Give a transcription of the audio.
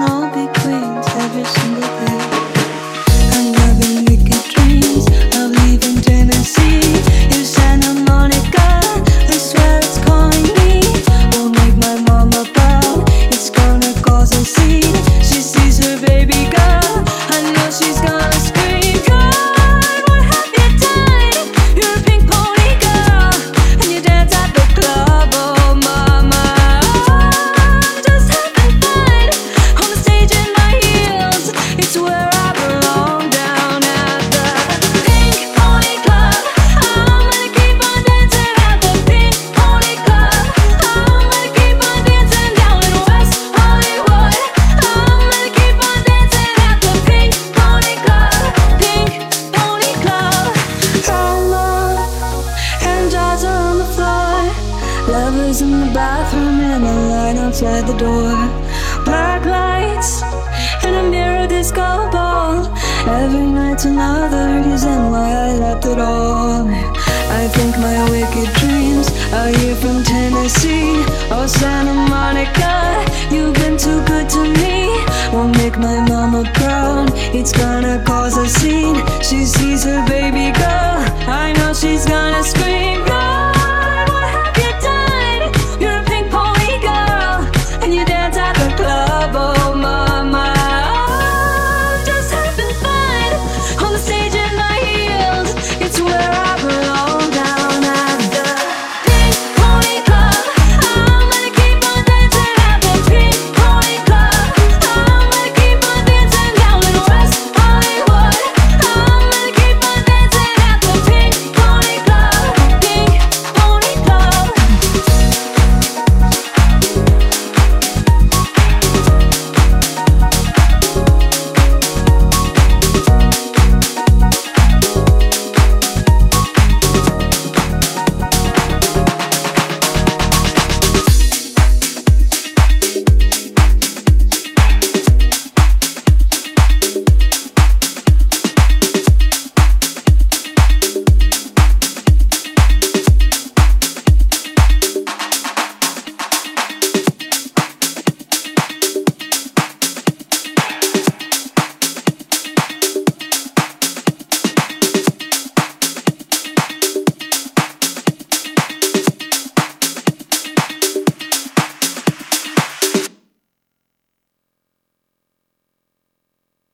all be queens every single day. I'm having wicked dreams of leaving Tennessee. You Santa Monica, I swear it's calling me. Won't make my mama proud, it's gonna cause a scene. She sees her baby girl, I know she's gonna scream. God, what have you done? You're a pink pony girl, and you dance at the club. Oh mama, I'm just having fun on the stage in my heels. It's where I belong, down at the Pink Pony Club. I'm gonna keep on dancing at the Pink Pony Club. I'm gonna keep on dancing down in West Hollywood. I'm gonna keep on dancing at the Pink Pony Club. Pink Pony Club. Love and jars are on the floor. Lovers in the bathroom and a line outside the door. Black lights and a mirror disco ball. Every night's another reason why I left it all. I think my wicked dreams are here from Tennessee. Oh Santa Monica, you've been too good to me. Won't make my mama proud, it's gonna cause a scene. She sees her baby